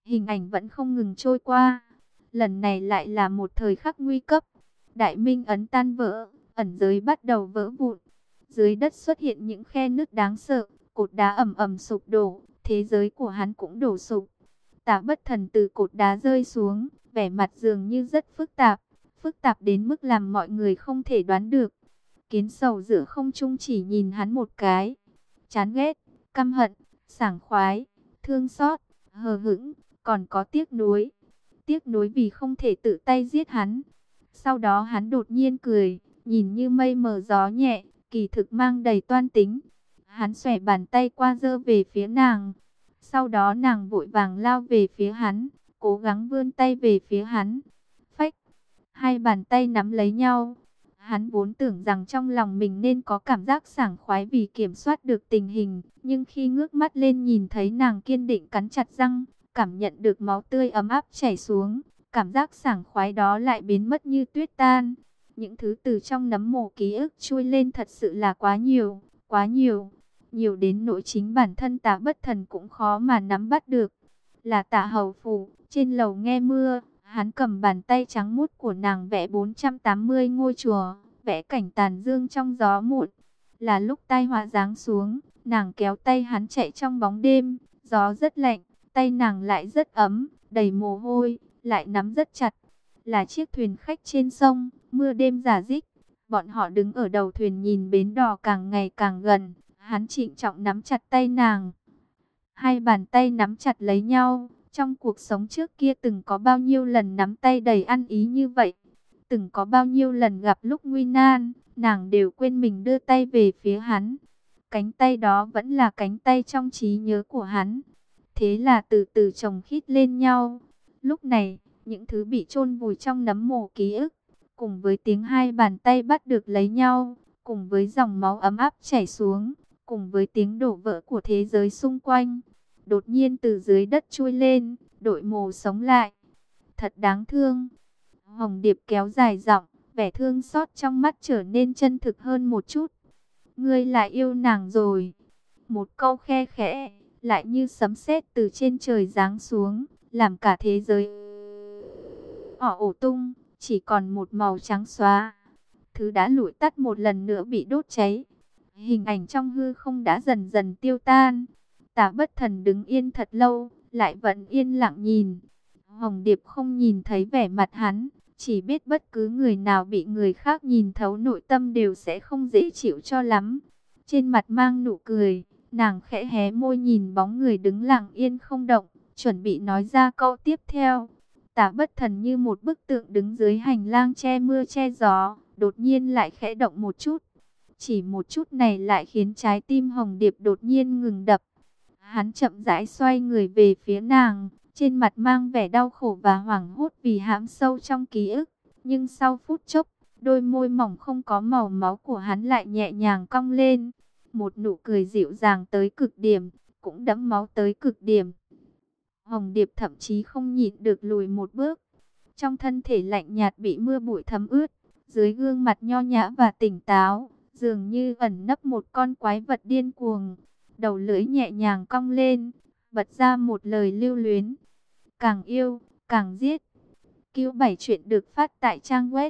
Hình ảnh vẫn không ngừng trôi qua. Lần này lại là một thời khắc nguy cấp. Đại Minh ấn tan vỡ, ẩn giới bắt đầu vỡ vụn. Dưới đất xuất hiện những khe nứt đáng sợ, cột đá ầm ầm sụp đổ, thế giới của hắn cũng đổ sụp. Tả Bất Thần từ cột đá rơi xuống, vẻ mặt dường như rất phức tạp đến mức làm mọi người không thể đoán được. Kiến Sầu giữa không trung chỉ nhìn hắn một cái, chán ghét, căm hận, sảng khoái, thương xót, hờ hững, còn có tiếc nuối. Tiếc nuối vì không thể tự tay giết hắn. Sau đó hắn đột nhiên cười, nhìn như mây mờ gió nhẹ, kỳ thực mang đầy toan tính. Hắn xòe bàn tay qua giơ về phía nàng. Sau đó nàng vội vàng lao về phía hắn, cố gắng vươn tay về phía hắn. Phách, hai bàn tay nắm lấy nhau. Hắn vốn tưởng rằng trong lòng mình nên có cảm giác sảng khoái vì kiểm soát được tình hình. Nhưng khi ngước mắt lên nhìn thấy nàng kiên định cắn chặt răng, cảm nhận được máu tươi ấm áp chảy xuống, cảm giác sảng khoái đó lại biến mất như tuyết tan. Những thứ từ trong nấm mồ ký ức chui lên thật sự là quá nhiều, quá nhiều. Nhiều đến nỗi chính bản thân Tả Bất Thần cũng khó mà nắm bắt được. Là Tả Hầu Phủ, trên lầu nghe mưa, hắn cầm bàn tay trắng muốt của nàng vẽ 480 ngôi chùa, vẽ cảnh tàn dương trong gió muộn. Là lúc tai họa giáng xuống, nàng kéo tay hắn chạy trong bóng đêm, gió rất lạnh, tay nàng lại rất ấm, đầy mồ hôi, lại nắm rất chặt. Là chiếc thuyền khách trên sông, mưa đêm rả rích, bọn họ đứng ở đầu thuyền nhìn bến đò càng ngày càng gần. Hắn trịnh trọng nắm chặt tay nàng. Hai bàn tay nắm chặt lấy nhau. Trong cuộc sống trước kia từng có bao nhiêu lần nắm tay đầy ăn ý như vậy. Từng có bao nhiêu lần gặp lúc nguy nan, nàng đều quên mình đưa tay về phía hắn. Cánh tay đó vẫn là cánh tay trong trí nhớ của hắn. Thế là từ từ chồng khít lên nhau. Lúc này, những thứ bị chôn vùi trong nấm mồ ký ức, cùng với tiếng hai bàn tay bắt được lấy nhau, cùng với dòng máu ấm áp chảy xuống, cùng với tiếng đổ vỡ của thế giới xung quanh, đột nhiên từ dưới đất chui lên, đội mồ sống lại. Thật đáng thương. Hồng Điệp kéo dài giọng, vẻ thương xót trong mắt trở nên chân thực hơn một chút. Ngươi lại yêu nàng rồi. Một câu khe khẽ, lại như sấm sét từ trên trời giáng xuống, làm cả thế giới ổ tung, chỉ còn một màu trắng xóa. Thứ đã lụi tắt một lần nữa bị đốt cháy. Hình ảnh trong hư không đã dần dần tiêu tan. Tả Bất Thần đứng yên thật lâu, lại vẫn yên lặng nhìn. Hồng Điệp không nhìn thấy vẻ mặt hắn, chỉ biết bất cứ người nào bị người khác nhìn thấu nội tâm đều sẽ không dễ chịu cho lắm. Trên mặt mang nụ cười, nàng khẽ hé môi nhìn bóng người đứng lặng yên không động, chuẩn bị nói ra câu tiếp theo. Tả Bất Thần như một bức tượng đứng dưới hành lang che mưa che gió, đột nhiên lại khẽ động một chút. Chỉ một chút này lại khiến trái tim Hồng Điệp đột nhiên ngừng đập. Hắn chậm rãi xoay người về phía nàng, trên mặt mang vẻ đau khổ và hoảng hốt vì hãm sâu trong ký ức. Nhưng sau phút chốc, đôi môi mỏng không có màu máu của hắn lại nhẹ nhàng cong lên. Một nụ cười dịu dàng tới cực điểm, cũng đẫm máu tới cực điểm. Hồng Điệp thậm chí không nhịn được lùi một bước. Trong thân thể lạnh nhạt bị mưa bụi thấm ướt, dưới gương mặt nho nhã và tỉnh táo, dường như ẩn nấp một con quái vật điên cuồng. Đầu lưỡi nhẹ nhàng cong lên, bật ra một lời lưu luyến. Càng yêu, càng giết. Q7 chuyện được phát tại trang web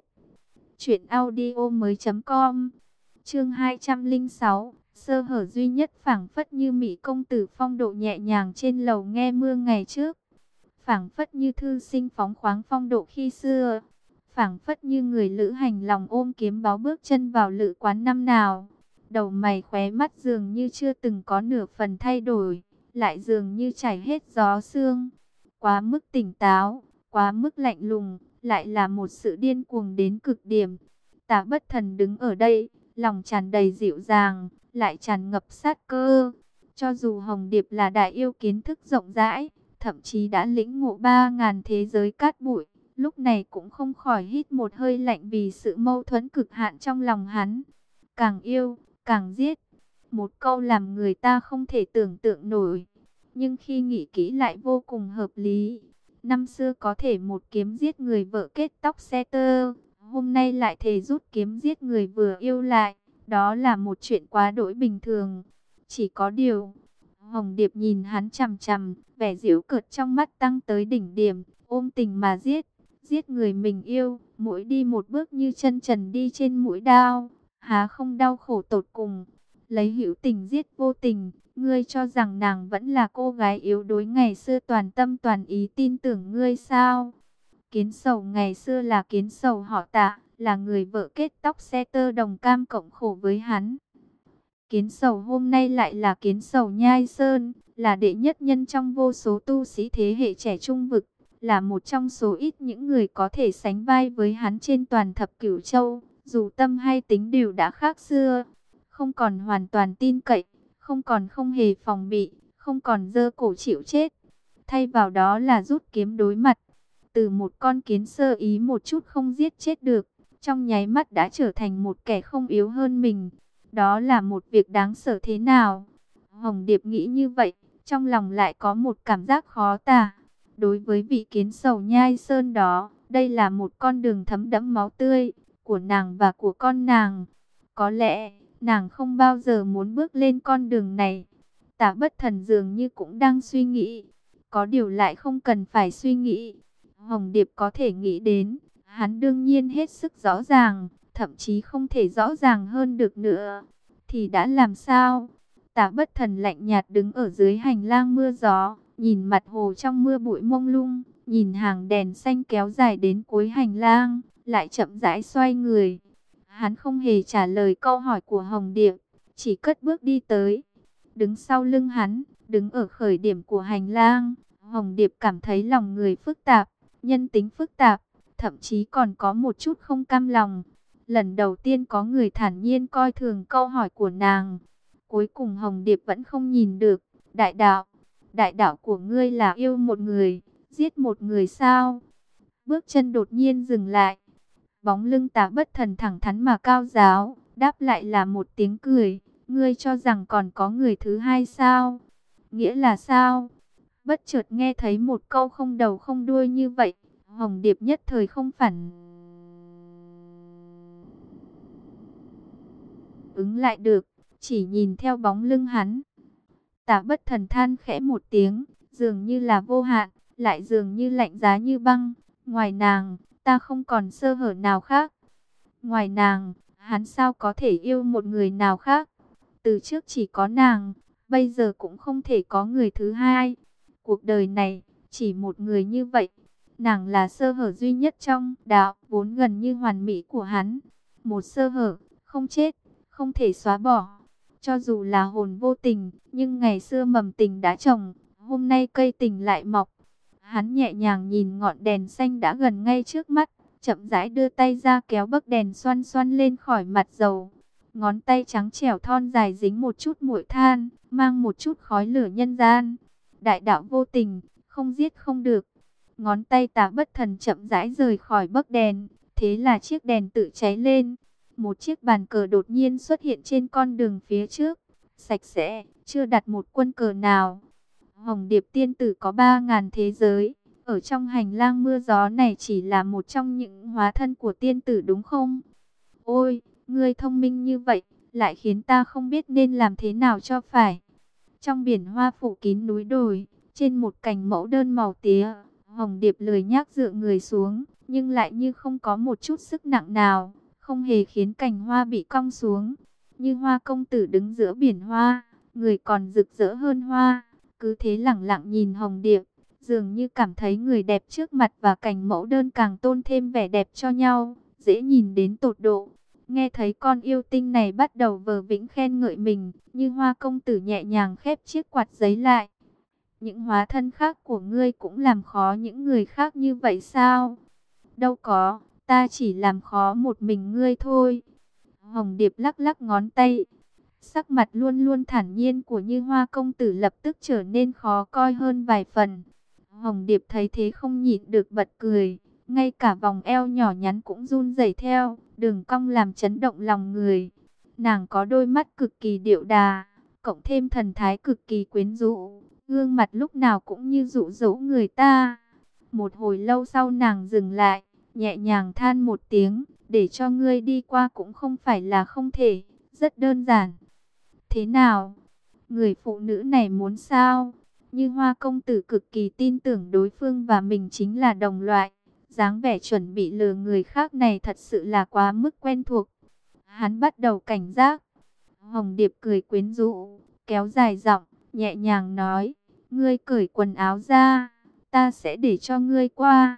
truyệnaudiomoi.com. Chương 206, sơ hở duy nhất phảng phất như mỹ công tử phong độ nhẹ nhàng trên lầu nghe mưa ngày trước. Phảng phất như thư sinh phóng khoáng phong độ khi xưa. Phảng phất như người lữ hành lòng ôm kiếm báo bước chân vào lữ quán năm nào. Đầu mày khóe mắt dường như chưa từng có nửa phần thay đổi, lại dường như chảy hết gió sương. Quá mức tỉnh táo, quá mức lạnh lùng, lại là một sự điên cuồng đến cực điểm. Tả Bất Thần đứng ở đây, lòng tràn đầy dịu dàng, lại tràn ngập sát cơ. Cho dù Hồng Điệp là đại yêu kiến thức rộng rãi, thậm chí đã lĩnh ngộ 3000 thế giới cát bụi, lúc này cũng không khỏi hít một hơi lạnh vì sự mâu thuẫn cực hạn trong lòng hắn. Càng yêu, càng giết. Một câu làm người ta không thể tưởng tượng nổi. Nhưng khi nghĩ kỹ lại vô cùng hợp lý. Năm xưa có thể một kiếm giết người vợ kết tóc xe tơ, hôm nay lại thề rút kiếm giết người vừa yêu lại. Đó là một chuyện quá đỗi bình thường. Chỉ có điều, Hồng Điệp nhìn hắn chằm chằm, vẻ giễu cợt trong mắt tăng tới đỉnh điểm, ôm tình mà giết, giết người mình yêu, mỗi đi một bước như chân trần đi trên mũi đao, há không đau khổ tột cùng. Lấy hữu tình giết vô tình, ngươi cho rằng nàng vẫn là cô gái yếu đuối ngày xưa toàn tâm toàn ý tin tưởng ngươi sao? Kiến Sầu ngày xưa là Kiến Sầu họ Tạ, là người vợ kết tóc xe tơ đồng cam cộng khổ với hắn. Kiến Sầu hôm nay lại là Kiến Sầu Nhai Sơn, là đệ nhất nhân trong vô số tu sĩ thế hệ trẻ trung vực, là một trong số ít những người có thể sánh vai với hắn trên toàn thập cửu châu, dù tâm hay tính đều đã khác xưa, không còn hoàn toàn tin cậy, không còn không hề phòng bị, không còn giơ cổ chịu chết, thay vào đó là rút kiếm đối mặt. Từ một con kiến sơ ý một chút không giết chết được, trong nháy mắt đã trở thành một kẻ không yếu hơn mình. Đó là một việc đáng sợ thế nào? Hồng Điệp nghĩ như vậy, trong lòng lại có một cảm giác khó tả. Đối với vị Kiến Sầu Nhai Sơn đó, đây là một con đường thấm đẫm máu tươi của nàng và của con nàng. Có lẽ, nàng không bao giờ muốn bước lên con đường này. Tả Bất Thần dường như cũng đang suy nghĩ. Có điều lại không cần phải suy nghĩ. Hồng Điệp có thể nghĩ đến, hắn đương nhiên hết sức rõ ràng, thậm chí không thể rõ ràng hơn được nữa. Thì đã làm sao? Tả Bất Thần lạnh nhạt đứng ở dưới hành lang mưa gió, nhìn mặt hồ trong mưa bụi mông lung, nhìn hàng đèn xanh kéo dài đến cuối hành lang, lại chậm rãi xoay người. Hắn không hề trả lời câu hỏi của Hồng Điệp, chỉ cất bước đi tới. Đứng sau lưng hắn, đứng ở khởi điểm của hành lang, Hồng Điệp cảm thấy lòng người phức tạp, nhân tính phức tạp, thậm chí còn có một chút không cam lòng. Lần đầu tiên có người thản nhiên coi thường câu hỏi của nàng. Cuối cùng Hồng Điệp vẫn không nhìn được. Đại đạo của ngươi là yêu một người, giết một người sao? Bước chân đột nhiên dừng lại. Bóng lưng Tả Bất Thần thẳng thắn mà cao giáo, đáp lại là một tiếng cười. Ngươi cho rằng còn có người thứ hai sao? Nghĩa là sao? Bất chợt nghe thấy một câu không đầu không đuôi như vậy, Hồng Điệp nhất thời không phản ứng lại được, chỉ nhìn theo bóng lưng hắn. Tả Bất Thần than khẽ một tiếng, dường như là vô hạn, lại dường như lạnh giá như băng. Ngoài nàng, ta không còn sơ hở nào khác. Ngoài nàng, hắn sao có thể yêu một người nào khác? Từ trước chỉ có nàng, bây giờ cũng không thể có người thứ hai. Cuộc đời này, chỉ một người như vậy. Nàng là sơ hở duy nhất trong đạo vốn gần như hoàn mỹ của hắn. Một sơ hở, không chết, không thể xóa bỏ. Cho dù là hồn vô tình, nhưng ngày xưa mầm tình đã trồng, hôm nay cây tình lại mọc. Hắn nhẹ nhàng nhìn ngọn đèn xanh đã gần ngay trước mắt, chậm rãi đưa tay ra kéo bấc đèn xoăn xoăn lên khỏi mặt dầu. Ngón tay trắng trẻo thon dài dính một chút muội than, mang một chút khói lửa nhân gian. Đại đạo vô tình, không giết không được. Ngón tay Tả Bất Thần chậm rãi rời khỏi bấc đèn, thế là chiếc đèn tự cháy lên. Một chiếc bàn cờ đột nhiên xuất hiện trên con đường phía trước, sạch sẽ, chưa đặt một quân cờ nào. Hồng Điệp tiên tử có 3.000 thế giới, ở trong hành lang mưa gió này chỉ là một trong những hóa thân của tiên tử đúng không? Ôi, ngươi thông minh như vậy, lại khiến ta không biết nên làm thế nào cho phải. Trong biển hoa phủ kín núi đồi, trên một cành mẫu đơn màu tía, Hồng Điệp lười nhác dựa người xuống, nhưng lại như không có một chút sức nặng nào, không hề khiến cành hoa bị cong xuống. Như Hoa công tử đứng giữa biển hoa, người còn rực rỡ hơn hoa, cứ thế lẳng lặng nhìn Hồng Điệp, dường như cảm thấy người đẹp trước mặt và cành mẫu đơn càng tôn thêm vẻ đẹp cho nhau, dễ nhìn đến tột độ. Nghe thấy con yêu tinh này bắt đầu vờ vĩnh khen ngợi mình, Như Hoa công tử nhẹ nhàng khép chiếc quạt giấy lại. Những hóa thân khác của ngươi cũng làm khó những người khác như vậy sao? Đâu có, ta chỉ làm khó một mình ngươi thôi. Hồng Điệp lắc lắc ngón tay. Sắc mặt luôn luôn thản nhiên của Như Hoa công tử lập tức trở nên khó coi hơn vài phần. Hồng Điệp thấy thế không nhịn được bật cười. Ngay cả vòng eo nhỏ nhắn cũng run rẩy theo, đường cong làm chấn động lòng người. Nàng có đôi mắt cực kỳ điệu đà, cộng thêm thần thái cực kỳ quyến rũ, gương mặt lúc nào cũng như dụ dỗ người ta. Một hồi lâu sau nàng dừng lại, nhẹ nhàng than một tiếng, để cho ngươi đi qua cũng không phải là không thể, rất đơn giản. Thế nào? Người phụ nữ này muốn sao? Như Hoa công tử cực kỳ tin tưởng đối phương và mình chính là đồng loại. Dáng vẻ chuẩn bị lừa người khác này thật sự là quá mức quen thuộc. Hắn bắt đầu cảnh giác. Hồng Điệp cười quyến rũ, kéo dài giọng, nhẹ nhàng nói, ngươi cởi quần áo ra, ta sẽ để cho ngươi qua.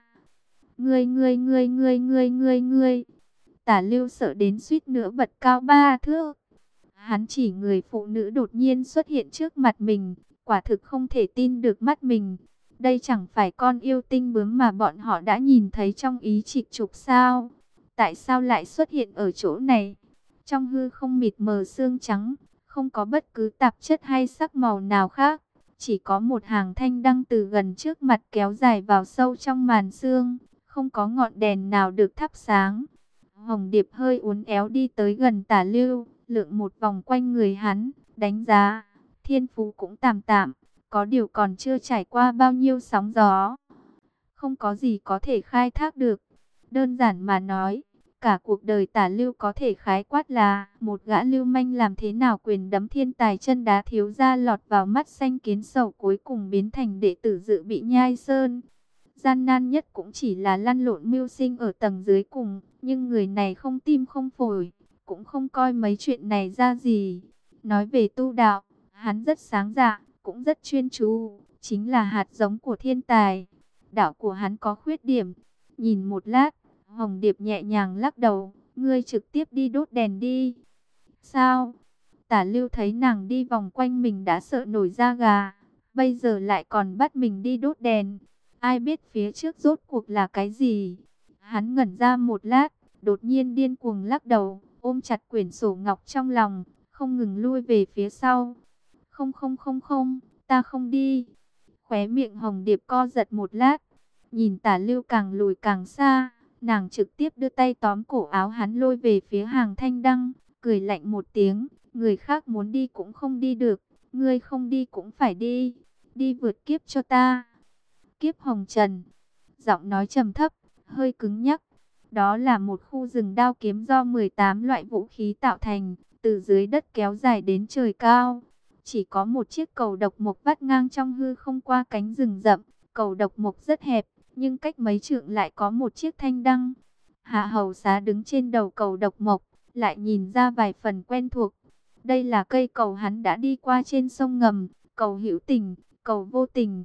Ngươi. Tả Lưu sợ đến suýt nữa bật cao 3 thước. Hắn chỉ người phụ nữ đột nhiên xuất hiện trước mặt mình, quả thực không thể tin được mắt mình. Đây chẳng phải con yêu tinh bướm mà bọn họ đã nhìn thấy trong ý trịch trục sao? Tại sao lại xuất hiện ở chỗ này? Trong hư không mịt mờ sương trắng, không có bất cứ tạp chất hay sắc màu nào khác. Chỉ có một hàng thanh đăng từ gần trước mặt kéo dài vào sâu trong màn sương, không có ngọn đèn nào được thắp sáng. Hồng Điệp hơi uốn éo đi tới gần Tả Lưu, lượn một vòng quanh người hắn, đánh giá. Thiên phú cũng tạm tạm, có điều còn chưa trải qua bao nhiêu sóng gió. Không có gì có thể khai thác được. Đơn giản mà nói, cả cuộc đời Tả Lưu có thể khái quát là một gã lưu manh làm thế nào quyền đấm thiên tài chân đá thiếu gia lọt vào mắt xanh kiến sầu cuối cùng biến thành đệ tử dự bị nhai sơn. Gian nan nhất cũng chỉ là lăn lộn mưu sinh ở tầng dưới cùng, nhưng người này không tim không phổi, cũng không coi mấy chuyện này ra gì. Nói về tu đạo, hắn rất sáng dạ, cũng rất chuyên chú, chính là hạt giống của thiên tài. Đạo của hắn có khuyết điểm. Nhìn một lát, Hồng Điệp nhẹ nhàng lắc đầu, ngươi trực tiếp đi đốt đèn đi. Sao? Tả Lưu thấy nàng đi vòng quanh mình đã sợ nổi da gà, bây giờ lại còn bắt mình đi đốt đèn. Ai biết phía trước rốt cuộc là cái gì? Hắn ngẩn ra một lát, đột nhiên điên cuồng lắc đầu, ôm chặt quyển sổ ngọc trong lòng, không ngừng lui về phía sau. Không, ta không đi. Khóe miệng Hồng Điệp co giật một lát, nhìn Tả Lưu càng lùi càng xa, nàng trực tiếp đưa tay tóm cổ áo hắn lôi về phía hàng thanh đăng, cười lạnh một tiếng, người khác muốn đi cũng không đi được, ngươi không đi cũng phải đi, đi vượt kiếp cho ta. Kiếp hồng trần, giọng nói trầm thấp, hơi cứng nhắc. Đó là một khu rừng đao kiếm do 18 loại vũ khí tạo thành, từ dưới đất kéo dài đến trời cao. Chỉ có một chiếc cầu độc mộc vắt ngang trong hư không qua cánh rừng rậm. Cầu độc mộc rất hẹp, nhưng cách mấy trượng lại có một chiếc thanh đăng. Hạ Hầu Xá đứng trên đầu cầu độc mộc, lại nhìn ra vài phần quen thuộc. Đây là cây cầu hắn đã đi qua trên sông ngầm, cầu hữu tình, cầu vô tình.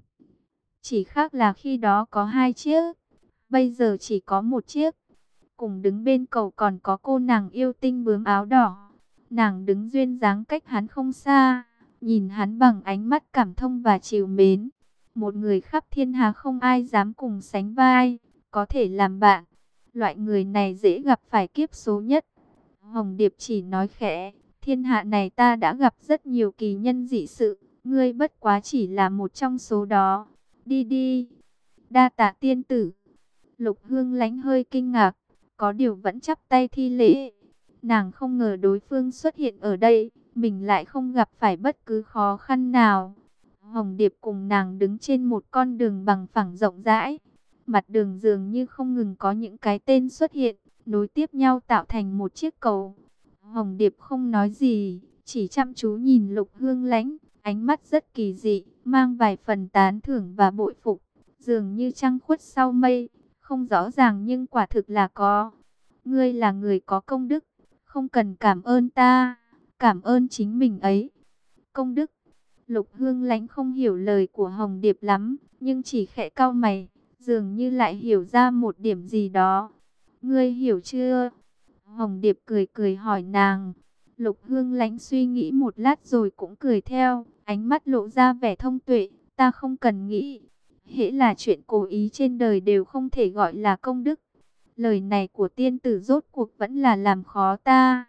Chỉ khác là khi đó có 2 chiếc, bây giờ chỉ có 1 chiếc. Cùng đứng bên cầu còn có cô nàng yêu tinh bướm áo đỏ. Nàng đứng duyên dáng cách hắn không xa, nhìn hắn bằng ánh mắt cảm thông và trìu mến. Một người khắp thiên hạ không ai dám cùng sánh vai, có thể làm bạn. Loại người này dễ gặp phải kiếp số nhất. Hồng Điệp chỉ nói khẽ, thiên hạ này ta đã gặp rất nhiều kỳ nhân dị sự, ngươi bất quá chỉ là một trong số đó. Đi đi, đa tạ tiên tử. Lục Hương Lánh hơi kinh ngạc, có điều vẫn chắp tay thi lễ. Nàng không ngờ đối phương xuất hiện ở đây, mình lại không gặp phải bất cứ khó khăn nào. Hồng Điệp cùng nàng đứng trên một con đường bằng phẳng rộng rãi. Mặt đường dường như không ngừng có những cái tên xuất hiện, nối tiếp nhau tạo thành một chiếc cầu. Hồng Điệp không nói gì, chỉ chăm chú nhìn Lục Hương Lánh, ánh mắt rất kỳ dị, mang vài phần tán thưởng và bội phục, dường như trăng khuất sau mây, không rõ ràng nhưng quả thực là có. Ngươi là người có công đức, không cần cảm ơn ta, cảm ơn chính mình ấy. Công đức? Lục Hương Lánh không hiểu lời của Hồng Điệp lắm, nhưng chỉ khẽ cau mày, dường như lại hiểu ra một điểm gì đó. Ngươi hiểu chưa? Hồng Điệp cười cười hỏi nàng. Lục Hương Lánh suy nghĩ một lát rồi cũng cười theo, ánh mắt lộ ra vẻ thông tuệ. Ta không cần nghĩ, hễ là chuyện cố ý trên đời đều không thể gọi là công đức. Lời này của tiên tử rốt cuộc vẫn là làm khó ta.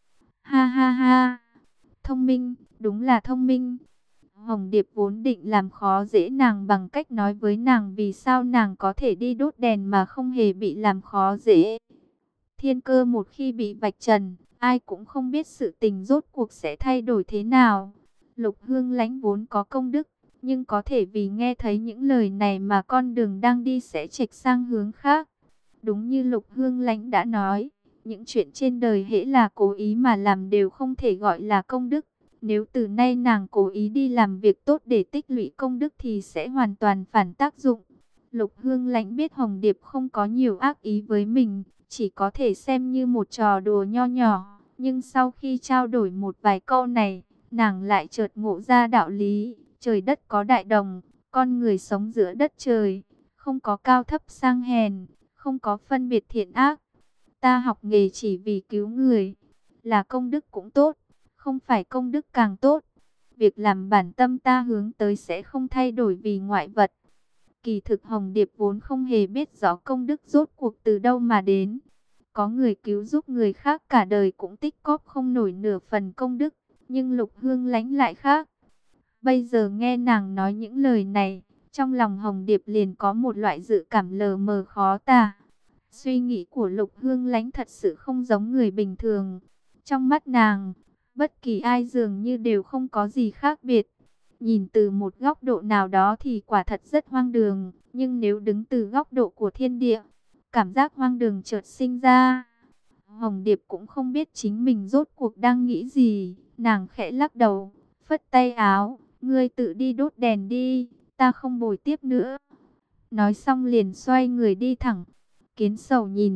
Ha ha ha, thông minh, đúng là thông minh. Hồng Điệp vốn định làm khó dễ nàng bằng cách nói với nàng vì sao nàng có thể đi đốt đèn mà không hề bị làm khó dễ. Thiên cơ một khi bị vạch trần, ai cũng không biết sự tình rốt cuộc sẽ thay đổi thế nào. Lục Hương Lánh vốn có công đức, nhưng có thể vì nghe thấy những lời này mà con đường đang đi sẽ chệch sang hướng khác. Đúng như Lục Hương Lánh đã nói, những chuyện trên đời hễ là cố ý mà làm đều không thể gọi là công đức. Nếu từ nay nàng cố ý đi làm việc tốt để tích lũy công đức thì sẽ hoàn toàn phản tác dụng. Lục Hương Lãnh biết Hồng Điệp không có nhiều ác ý với mình, chỉ có thể xem như một trò đùa nho nhỏ. Nhưng sau khi trao đổi một vài câu này, nàng lại chợt ngộ ra đạo lý. Trời đất có đại đồng, con người sống giữa đất trời, không có cao thấp sang hèn, không có phân biệt thiện ác. Ta học nghề chỉ vì cứu người, là công đức cũng tốt, không phải công đức càng tốt. Việc làm bản tâm ta hướng tới sẽ không thay đổi vì ngoại vật. Kỳ thực Hồng Điệp vốn không hề biết rõ công đức rốt cuộc từ đâu mà đến. Có người cứu giúp người khác cả đời cũng tích cóp không nổi nửa phần công đức. Nhưng Lục Hương Lãnh lại khác. Bây giờ nghe nàng nói những lời này, trong lòng Hồng Điệp liền có một loại dự cảm lờ mờ khó tả. Suy nghĩ của Lục Hương Lãnh thật sự không giống người bình thường. Trong mắt nàng, bất kỳ ai dường như đều không có gì khác biệt. Nhìn từ một góc độ nào đó thì quả thật rất hoang đường, nhưng nếu đứng từ góc độ của thiên địa, cảm giác hoang đường chợt sinh ra. Hồng Điệp cũng không biết chính mình rốt cuộc đang nghĩ gì, nàng khẽ lắc đầu, phất tay áo, ngươi tự đi đốt đèn đi, ta không bồi tiếp nữa. Nói xong liền xoay người đi thẳng. Kiến Sầu nhìn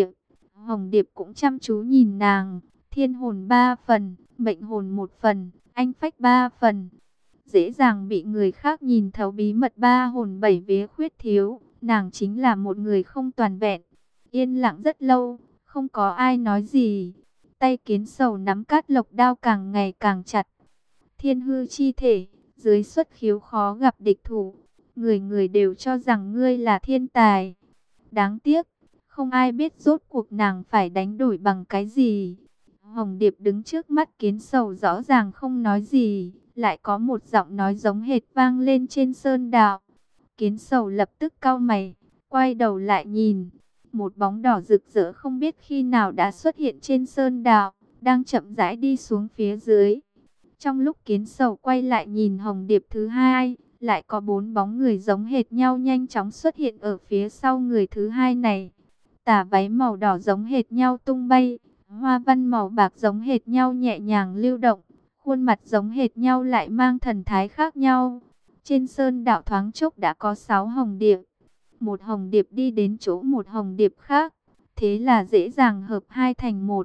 Hồng Điệp cũng chăm chú nhìn nàng. Thiên hồn 3 phần, mệnh hồn 1 phần, anh phách 3 phần. Dễ dàng bị người khác nhìn thấu bí mật 3 hồn 7 vía khuyết thiếu. Nàng chính là một người không toàn vẹn. Yên lặng rất lâu, không có ai nói gì. Tay Kiến Sầu nắm cát lộc đao càng ngày càng chặt. Thiên hư chi thể, dưới xuất khiếu khó gặp địch thủ. Người người đều cho rằng ngươi là thiên tài. Đáng tiếc, không ai biết rốt cuộc nàng phải đánh đổi bằng cái gì. Hồng Điệp đứng trước mắt Kiến Sầu rõ ràng không nói gì, lại có một giọng nói giống hệt vang lên trên sơn đạo. Kiến Sầu lập tức cau mày, quay đầu lại nhìn. Một bóng đỏ rực rỡ không biết khi nào đã xuất hiện trên sơn đạo, đang chậm rãi đi xuống phía dưới. Trong lúc Kiến Sầu quay lại nhìn Hồng Điệp thứ hai, lại có 4 bóng người giống hệt nhau nhanh chóng xuất hiện ở phía sau người thứ hai này. Tà váy màu đỏ giống hệt nhau tung bay, hoa văn màu bạc giống hệt nhau nhẹ nhàng lưu động, khuôn mặt giống hệt nhau lại mang thần thái khác nhau. Trên sơn đạo thoáng chốc đã có 6 hồng điệp. Một hồng điệp đi đến chỗ một hồng điệp khác, thế là dễ dàng hợp hai thành một.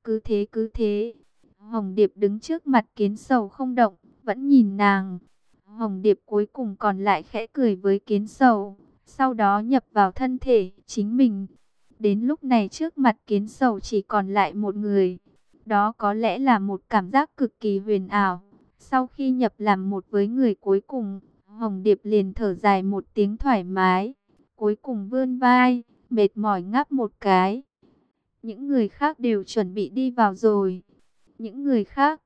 Cứ thế. Hồng Điệp đứng trước mặt Kiến Sầu không động, vẫn nhìn nàng. Hồng Điệp cuối cùng còn lại khẽ cười với Kiến Sầu, sau đó nhập vào thân thể chính mình. Đến lúc này trước mặt Kiến Sầu chỉ còn lại một người. Đó có lẽ là một cảm giác cực kỳ huyền ảo. Sau khi nhập làm một với người cuối cùng, Hồng Điệp liền thở dài một tiếng thoải mái. Cuối cùng vươn vai, mệt mỏi ngáp một cái. Những người khác đều chuẩn bị đi vào rồi. Những người khác,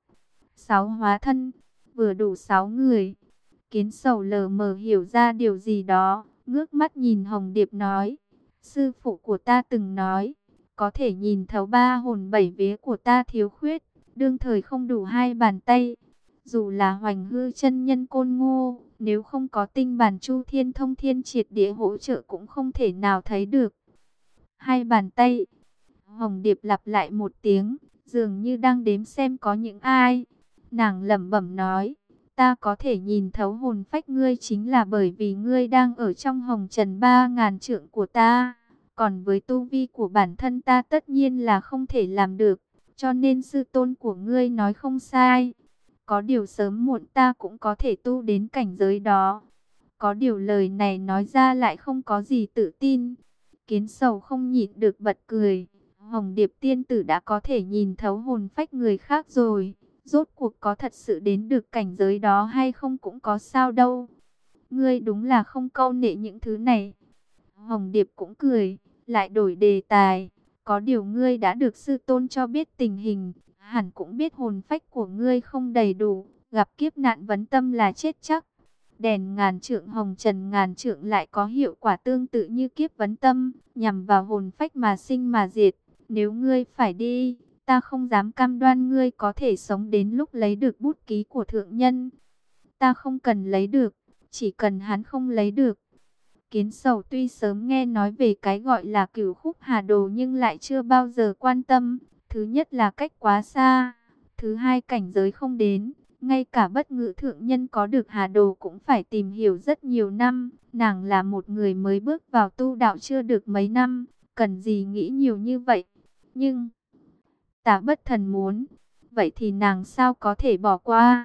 6 hóa thân, vừa đủ 6 người. Kiến Sầu lờ mờ hiểu ra điều gì đó, ngước mắt nhìn Hồng Điệp nói. Sư phụ của ta từng nói, có thể nhìn thấu 3 hồn 7 vía của ta thiếu khuyết, đương thời không đủ 2 bàn tay. Dù là Hoành Hư chân nhân Côn Ngô, nếu không có tinh bản Chu Thiên Thông Thiên triệt địa hỗ trợ cũng không thể nào thấy được. 2 bàn tay. Hồng Điệp lặp lại một tiếng, dường như đang đếm xem có những ai. Nàng lẩm bẩm nói, ta có thể nhìn thấu hồn phách ngươi chính là bởi vì ngươi đang ở trong hồng trần 3000 trượng của ta. Còn với tu vi của bản thân ta tất nhiên là không thể làm được, cho nên sư tôn của ngươi nói không sai. Có điều sớm muộn ta cũng có thể tu đến cảnh giới đó. Có điều lời này nói ra lại không có gì tự tin. Kiến Sầu không nhịn được bật cười. Hồng Điệp tiên tử đã có thể nhìn thấu hồn phách người khác rồi. Rốt cuộc có thật sự đến được cảnh giới đó hay không cũng có sao đâu. Ngươi đúng là không câu nệ những thứ này. Hồng Điệp cũng cười, lại đổi đề tài. Có điều ngươi đã được sư tôn cho biết tình hình, hẳn cũng biết hồn phách của ngươi không đầy đủ, gặp kiếp nạn vấn tâm là chết chắc. Đèn ngàn trượng hồng trần ngàn trượng lại có hiệu quả tương tự như kiếp vấn tâm, nhằm vào hồn phách mà sinh mà diệt. Nếu ngươi phải đi, ta không dám cam đoan ngươi có thể sống đến lúc lấy được bút ký của thượng nhân. Ta không cần lấy được, chỉ cần hắn không lấy được. Kiến Sầu tuy sớm nghe nói về cái gọi là Cửu Khúc Hà Đồ nhưng lại chưa bao giờ quan tâm. Thứ nhất là cách quá xa, thứ hai cảnh giới không đến, Ngay cả Bất Ngữ thượng nhân có được hà đồ cũng phải tìm hiểu rất nhiều năm. Nàng là một người mới bước vào tu đạo chưa được mấy năm, cần gì nghĩ nhiều như vậy. Nhưng Tả Bất Thần muốn, vậy thì nàng sao có thể bỏ qua.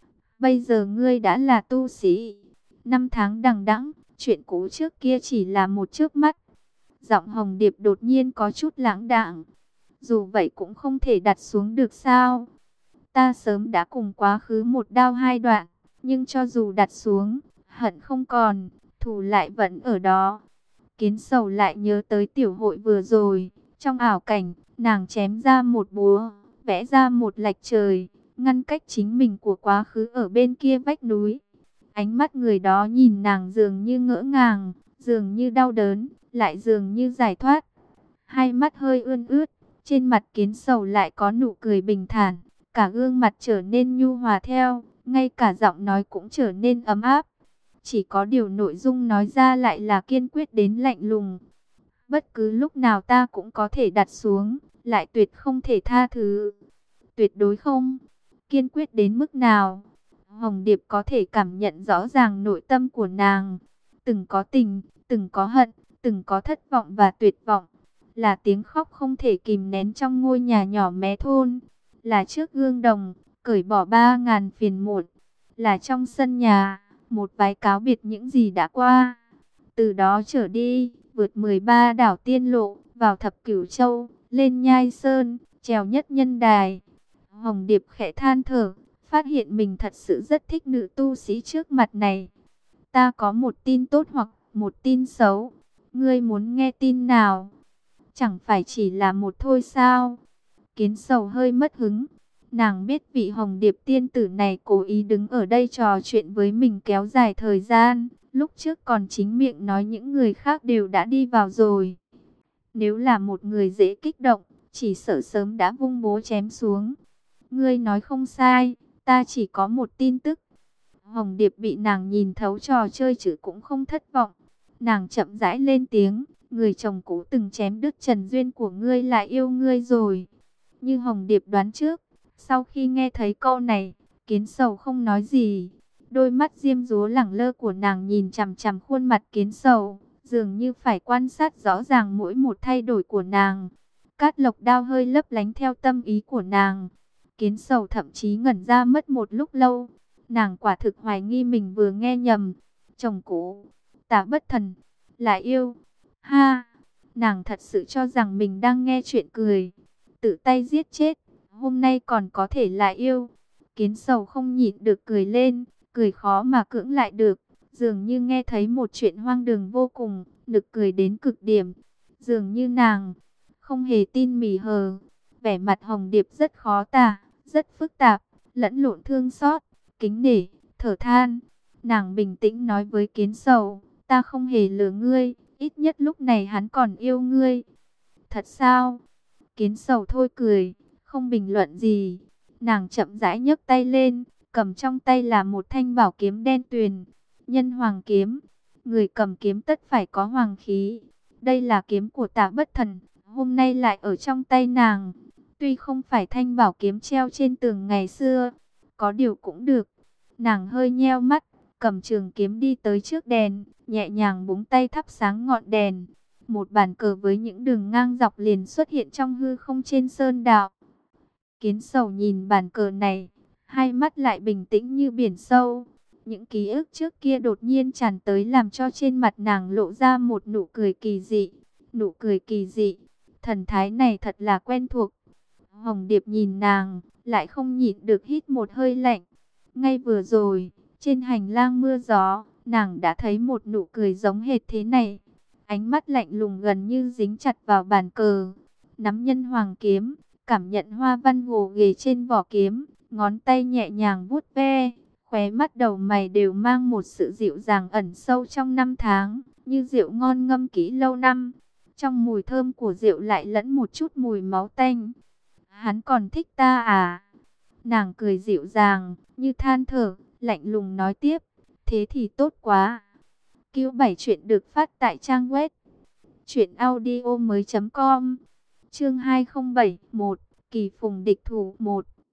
Bây giờ ngươi đã là tu sĩ, năm tháng đằng đẵng, chuyện cũ trước kia chỉ là một chớp mắt. Giọng Hồng Điệp đột nhiên có chút lãng đãng. Dù vậy cũng không thể đặt xuống được sao? Ta sớm đã cùng quá khứ một đao hai đoạn, nhưng cho dù đặt xuống, hận không còn, thù lại vẫn ở đó. Kiến Sầu lại nhớ tới tiểu hội vừa rồi, trong ảo cảnh, nàng chém ra một búa, vẽ ra một lạch trời, ngăn cách chính mình của quá khứ ở bên kia vách núi. Ánh mắt người đó nhìn nàng dường như ngỡ ngàng, dường như đau đớn, lại dường như giải thoát. Hai mắt hơi ươn ướt, trên mặt Kiến Sầu lại có nụ cười bình thản, cả gương mặt trở nên nhu hòa theo, ngay cả giọng nói cũng trở nên ấm áp. Chỉ có điều nội dung nói ra lại là kiên quyết đến lạnh lùng. Bất cứ lúc nào ta cũng có thể đặt xuống, lại tuyệt không thể tha thứ. Tuyệt đối không. Kiên quyết đến mức nào? Hồng Điệp có thể cảm nhận rõ ràng nội tâm của nàng. Từng có tình, từng có hận, từng có thất vọng và tuyệt vọng. Là tiếng khóc không thể kìm nén trong ngôi nhà nhỏ mé thôn. Là trước gương đồng, cởi bỏ 3000 phiền muộn. Là trong sân nhà, một vái cáo biệt những gì đã qua. Từ đó trở đi, vượt 13 đảo tiên lộ, vào thập cửu châu, lên nhai sơn, trèo nhất nhân đài. Hồng Điệp khẽ than thở, phát hiện mình thật sự rất thích nữ tu sĩ trước mặt này. Ta có một tin tốt hoặc một tin xấu. Ngươi muốn nghe tin nào? Chẳng phải chỉ là một thôi sao? Kiến Sầu hơi mất hứng. Nàng biết vị Hồng Điệp tiên tử này cố ý đứng ở đây trò chuyện với mình kéo dài thời gian. Lúc trước còn chính miệng nói những người khác đều đã đi vào rồi. Nếu là một người dễ kích động, chỉ sợ sớm đã vung búa chém xuống. Ngươi nói không sai, ta chỉ có một tin tức. Hồng Điệp bị nàng nhìn thấu trò chơi chứ cũng không thất vọng. Nàng chậm rãi lên tiếng, người chồng cũ từng chém đứt trần duyên của ngươi lại yêu ngươi rồi. Như Hồng Điệp đoán trước, sau khi nghe thấy câu này, Kiến Sầu không nói gì. Đôi mắt diêm dúa lẳng lơ của nàng nhìn chằm chằm khuôn mặt Kiến Sầu, dường như phải quan sát rõ ràng mỗi một thay đổi của nàng. Cát Lộc Đao hơi lấp lánh theo tâm ý của nàng. Kiến Sầu thậm chí ngẩn ra mất một lúc lâu. Nàng quả thực hoài nghi mình vừa nghe nhầm. Chồng cũ, Tả Bất Thần, lại yêu. Ha, nàng thật sự cho rằng mình đang nghe chuyện cười. Tự tay giết chết, hôm nay còn có thể lại yêu. Kiến Sầu không nhịn được cười lên, cười khó mà cưỡng lại được. Dường như nghe thấy một chuyện hoang đường vô cùng, nực cười đến cực điểm. Dường như nàng không hề tin mỉ hờ. Vẻ mặt Hồng Điệp rất khó tả, rất phức tạp, lẫn lộn thương xót, kính nể, thở than. Nàng bình tĩnh nói với Kiến Sầu, ta không hề lừa ngươi, ít nhất lúc này hắn còn yêu ngươi. Thật sao? Kiến Sầu thôi cười, không bình luận gì. Nàng chậm rãi nhấc tay lên, cầm trong tay là một thanh bảo kiếm đen tuyền, nhân hoàng kiếm. Người cầm kiếm tất phải có hoàng khí. Đây là kiếm của Tả Bất Thần, hôm nay lại ở trong tay nàng. Tuy không phải thanh bảo kiếm treo trên tường ngày xưa, có điều cũng được. Nàng hơi nheo mắt, cầm trường kiếm đi tới trước đèn, nhẹ nhàng búng tay thắp sáng ngọn đèn. Một bàn cờ với những đường ngang dọc liền xuất hiện trong hư không trên sơn đạo. Kiến Sầu nhìn bàn cờ này, hai mắt lại bình tĩnh như biển sâu. Những ký ức trước kia đột nhiên tràn tới làm cho trên mặt nàng lộ ra một nụ cười kỳ dị. Nụ cười kỳ dị, thần thái này thật là quen thuộc. Hồng Điệp nhìn nàng, lại không nhịn được hít một hơi lạnh. Ngay vừa rồi, trên hành lang mưa gió, nàng đã thấy một nụ cười giống hệt thế này. Ánh mắt lạnh lùng gần như dính chặt vào bàn cờ. Nắm nhân hoàng kiếm, cảm nhận hoa văn gồ ghề trên vỏ kiếm, ngón tay nhẹ nhàng vuốt ve, khóe mắt đầu mày đều mang một sự dịu dàng ẩn sâu trong năm tháng, như rượu ngon ngâm kỹ lâu năm. Trong mùi thơm của rượu lại lẫn một chút mùi máu tanh. Hắn còn thích ta à? Nàng cười dịu dàng, như than thở, lạnh lùng nói tiếp. Thế thì tốt quá. Cứu 7 chuyện được phát tại trang web truyệnaudiomoi.com. Chương 207, 1, Kỳ phùng địch thủ 1.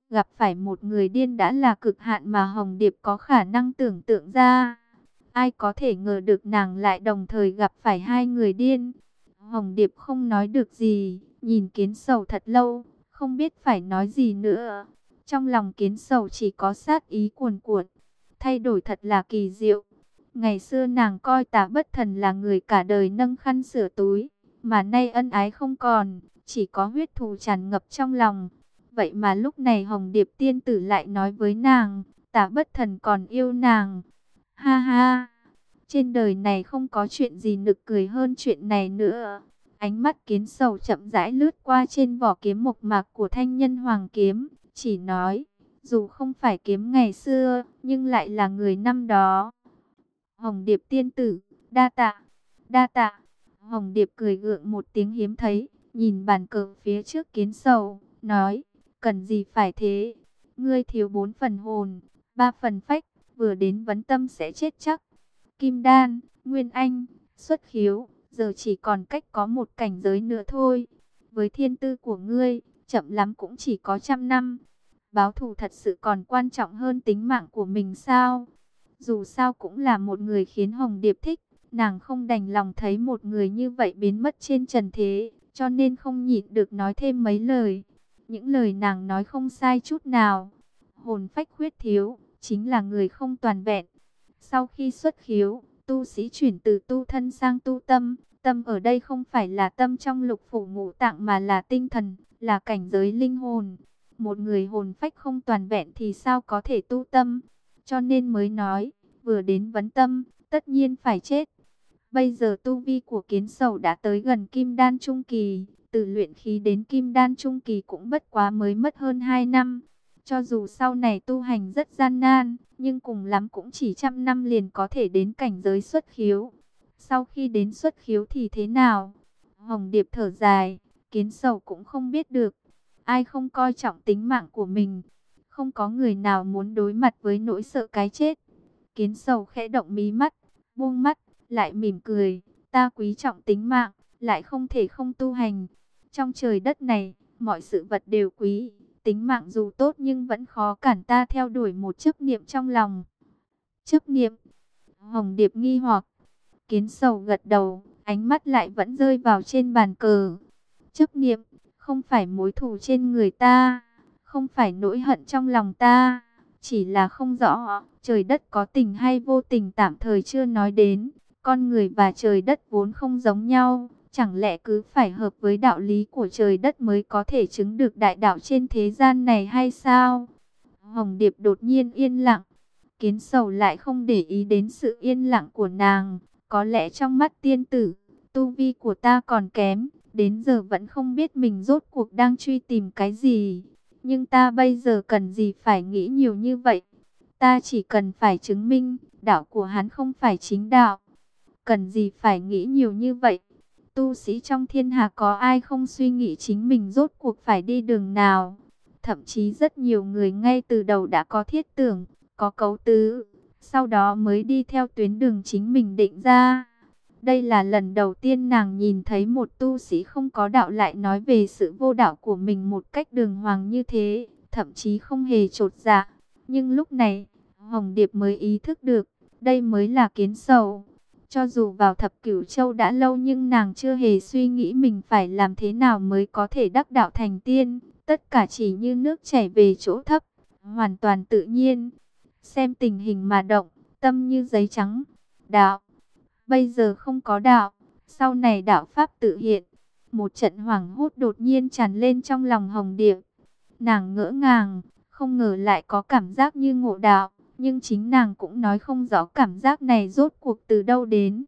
Gặp phải một người điên đã là cực hạn mà Hồng Điệp có khả năng tưởng tượng ra. Ai có thể ngờ được nàng lại đồng thời gặp phải hai người điên. Hồng Điệp không nói được gì, nhìn Kiến Sầu thật lâu, không biết phải nói gì nữa. Trong lòng Kiến Sầu chỉ có sát ý cuồn cuộn, thay đổi thật là kỳ diệu. Ngày xưa nàng coi Tả Bất Thần là người cả đời nâng khăn sửa túi, mà nay ân ái không còn, chỉ có huyết thù tràn ngập trong lòng. Vậy mà lúc này Hồng Điệp tiên tử lại nói với nàng, Tả Bất Thần còn yêu nàng. Ha ha, trên đời này không có chuyện gì nực cười hơn chuyện này nữa. Ánh mắt Kiến Sầu chậm rãi lướt qua trên vỏ kiếm mộc mạc của Thanh Nhân Hoàng kiếm, chỉ nói, dù không phải kiếm ngày xưa, nhưng lại là người năm đó. Hồng Điệp tiên tử, đa tạ, đa tạ. Hồng Điệp cười gượng một tiếng hiếm thấy, nhìn bàn cờ phía trước Kiến Sầu, nói, cần gì phải thế, ngươi thiếu 4 phần hồn, 3 phần phách, vừa đến vấn tâm sẽ chết chắc. Kim đan, nguyên anh, xuất khiếu, giờ chỉ còn cách có một cảnh giới nữa thôi. Với thiên tư của ngươi, chậm lắm cũng chỉ có 100 năm. Báo thù thật sự còn quan trọng hơn tính mạng của mình sao? Dù sao cũng là một người khiến Hồng Điệp thích, nàng không đành lòng thấy một người như vậy biến mất trên trần thế, cho nên không nhịn được nói thêm mấy lời. Những lời nàng nói không sai chút nào. Hồn phách khuyết thiếu, chính là người không toàn vẹn. Sau khi xuất khiếu, tu sĩ chuyển từ tu thân sang tu tâm. Tâm ở đây không phải là tâm trong lục phủ ngũ tạng mà là tinh thần, là cảnh giới linh hồn. Một người hồn phách không toàn vẹn thì sao có thể tu tâm? Cho nên mới nói, vừa đến vấn tâm, tất nhiên phải chết. Bây giờ tu vi của Kiến Sầu đã tới gần Kim Đan Trung Kỳ. Từ luyện khí đến Kim Đan Trung Kỳ cũng bất quá mới mất hơn 2 năm. Cho dù sau này tu hành rất gian nan, nhưng cùng lắm cũng chỉ 100 năm liền có thể đến cảnh giới xuất khiếu. Sau khi đến xuất khiếu thì thế nào? Hồng Điệp thở dài, Kiến Sầu cũng không biết được. Ai không coi trọng tính mạng của mình? Không có người nào muốn đối mặt với nỗi sợ cái chết. Kiến Sầu khẽ động mí mắt, buông mắt, lại mỉm cười. Ta quý trọng tính mạng, lại không thể không tu hành. Trong trời đất này, mọi sự vật đều quý. Tính mạng dù tốt nhưng vẫn khó cản ta theo đuổi một chấp niệm trong lòng. Chấp niệm? Hồng Điệp nghi hoặc. Kiến Sầu gật đầu, ánh mắt lại vẫn rơi vào trên bàn cờ. Chấp niệm, không phải mối thù trên người ta, không phải nỗi hận trong lòng ta, chỉ là không rõ trời đất có tình hay vô tình tạm thời chưa nói đến. Con người và trời đất vốn không giống nhau, chẳng lẽ cứ phải hợp với đạo lý của trời đất mới có thể chứng được đại đạo trên thế gian này hay sao? Hồng Điệp đột nhiên yên lặng. Kiến Sầu lại không để ý đến sự yên lặng của nàng. Có lẽ trong mắt tiên tử, tu vi của ta còn kém, đến giờ vẫn không biết mình rốt cuộc đang truy tìm cái gì. Nhưng ta bây giờ cần gì phải nghĩ nhiều như vậy? Ta chỉ cần phải chứng minh, đạo của hắn không phải chính đạo. Cần gì phải nghĩ nhiều như vậy? Tu sĩ trong thiên hạ có ai không suy nghĩ chính mình rốt cuộc phải đi đường nào? Thậm chí rất nhiều người ngay từ đầu đã có thiết tưởng, có cấu tứ, sau đó mới đi theo tuyến đường chính mình định ra. Đây là lần đầu tiên nàng nhìn thấy một tu sĩ không có đạo lại nói về sự vô đạo của mình một cách đường hoàng như thế, thậm chí không hề chột dạ. Nhưng lúc này, Hồng Điệp mới ý thức được, đây mới là Kiến Sầu. Cho dù vào Thập Cửu Châu đã lâu nhưng nàng chưa hề suy nghĩ mình phải làm thế nào mới có thể đắc đạo thành tiên. Tất cả chỉ như nước chảy về chỗ thấp, hoàn toàn tự nhiên. Xem tình hình mà động, tâm như giấy trắng. Đạo, bây giờ không có đạo, sau này đạo pháp tự hiện. Một trận hoảng hốt đột nhiên tràn lên trong lòng Hồng Điệp. Nàng ngỡ ngàng, không ngờ lại có cảm giác như ngộ đạo. Nhưng chính nàng cũng nói không rõ cảm giác này rốt cuộc từ đâu đến.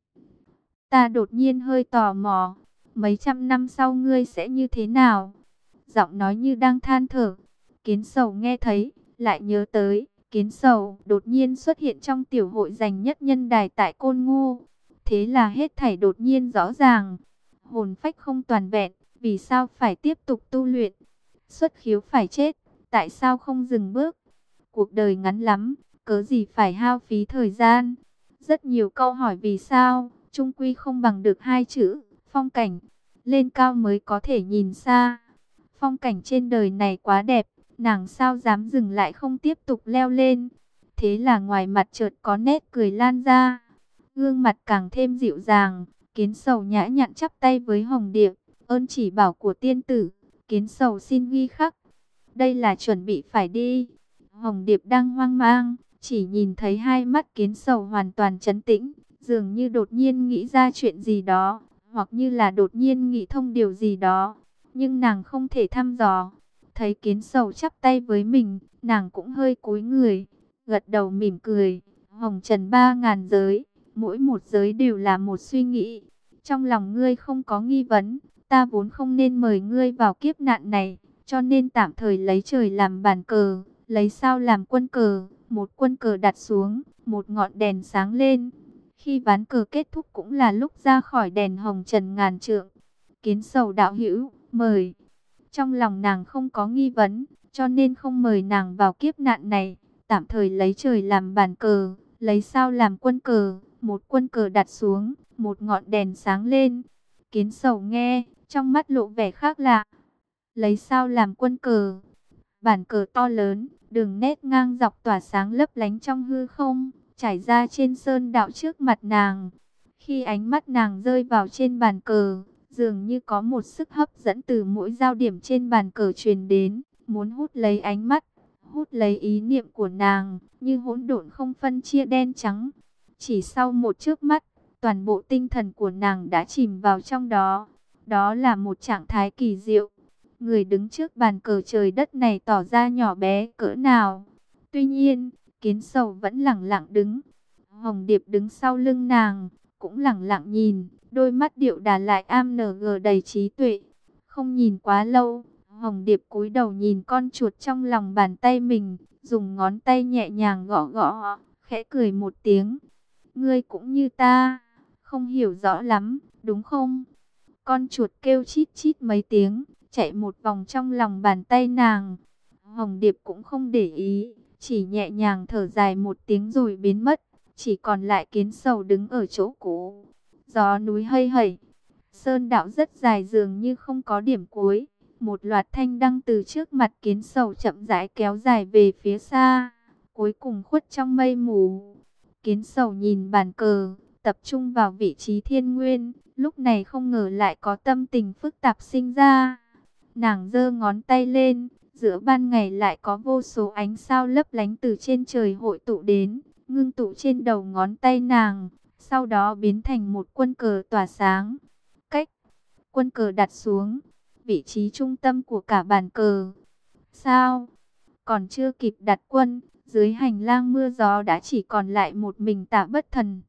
Ta đột nhiên hơi tò mò, mấy trăm năm sau ngươi sẽ như thế nào? Giọng nói như đang than thở. Kiến Sầu nghe thấy, lại nhớ tới, Kiến Sầu đột nhiên xuất hiện trong tiểu hội dành nhất nhân đài tại Côn Ngô. Thế là hết thảy đột nhiên rõ ràng. Hồn phách không toàn vẹn, vì sao phải tiếp tục tu luyện? Xuất khiếu phải chết, tại sao không dừng bước? Cuộc đời ngắn lắm, cớ gì phải hao phí thời gian? Rất nhiều câu hỏi vì sao, chung quy không bằng được hai chữ, phong cảnh. Lên cao mới có thể nhìn xa. Phong cảnh trên đời này quá đẹp, nàng sao dám dừng lại không tiếp tục leo lên. Thế là ngoài mặt chợt có nét cười lan ra, gương mặt càng thêm dịu dàng. Kiến Sầu nhã nhặn chắp tay với Hồng Điệp, ơn chỉ bảo của tiên tử, Kiến Sầu xin ghi khắc. Đây là chuẩn bị phải đi. Hồng Điệp đang hoang mang, chỉ nhìn thấy hai mắt Kiến Sầu hoàn toàn trấn tĩnh, dường như đột nhiên nghĩ ra chuyện gì đó, hoặc như là đột nhiên nghĩ thông điều gì đó, nhưng nàng không thể thăm dò. Thấy Kiến Sầu chắp tay với mình, nàng cũng hơi cúi người, gật đầu mỉm cười. Hồng trần 3000 giới, mỗi một giới đều là một suy nghĩ. Trong lòng ngươi không có nghi vấn, ta vốn không nên mời ngươi vào kiếp nạn này, cho nên tạm thời lấy trời làm bàn cờ, lấy sao làm quân cờ. Một quân cờ đặt xuống, một ngọn đèn sáng lên. Khi ván cờ kết thúc cũng là lúc ra khỏi đèn hồng trần ngàn trượng. Kiến Sầu đạo hữu, mời. Trong lòng nàng không có nghi vấn, cho nên không mời nàng vào kiếp nạn này. Tạm thời lấy trời làm bàn cờ, lấy sao làm quân cờ. Một quân cờ đặt xuống, một ngọn đèn sáng lên. Kiến Sầu nghe, trong mắt lộ vẻ khác lạ. Lấy sao làm quân cờ? Bàn cờ to lớn, đường nét ngang dọc tỏa sáng lấp lánh trong hư không, trải ra trên sơn đạo trước mặt nàng. Khi ánh mắt nàng rơi vào trên bàn cờ, dường như có một sức hấp dẫn từ mỗi giao điểm trên bàn cờ truyền đến, muốn hút lấy ánh mắt, hút lấy ý niệm của nàng, như hỗn độn không phân chia đen trắng. Chỉ sau một chớp mắt, toàn bộ tinh thần của nàng đã chìm vào trong đó. Đó là một trạng thái kỳ diệu. Người đứng trước bàn cờ trời đất này tỏ ra nhỏ bé cỡ nào. Tuy nhiên, Kiến Sầu vẫn lẳng lặng đứng. Hồng Điệp đứng sau lưng nàng, cũng lẳng lặng nhìn, đôi mắt điệu đà lại AMG đầy trí tuệ. Không nhìn quá lâu, Hồng Điệp cúi đầu nhìn con chuột trong lòng bàn tay mình, dùng ngón tay nhẹ nhàng gõ gõ, khẽ cười một tiếng. Ngươi cũng như ta, không hiểu rõ lắm, đúng không? Con chuột kêu chít chít mấy tiếng, chạy một vòng trong lòng bàn tay nàng. Hồng Điệp cũng không để ý, chỉ nhẹ nhàng thở dài một tiếng rồi biến mất. Chỉ còn lại Kiến Sầu đứng ở chỗ cũ. Gió núi hây hẩy, sơn đạo rất dài dường như không có điểm cuối. Một loạt thanh đăng từ trước mặt Kiến Sầu chậm rãi kéo dài về phía xa, cuối cùng khuất trong mây mù. Kiến Sầu nhìn bàn cờ, tập trung vào vị trí thiên nguyên, lúc này không ngờ lại có tâm tình phức tạp sinh ra. Nàng giơ ngón tay lên, giữa ban ngày lại có vô số ánh sao lấp lánh từ trên trời hội tụ đến, ngưng tụ trên đầu ngón tay nàng, sau đó biến thành một quân cờ tỏa sáng. Cách quân cờ đặt xuống, vị trí trung tâm của cả bàn cờ. Sao? Còn chưa kịp đặt quân, dưới hành lang mưa gió đã chỉ còn lại một mình Tạ Bất Thần.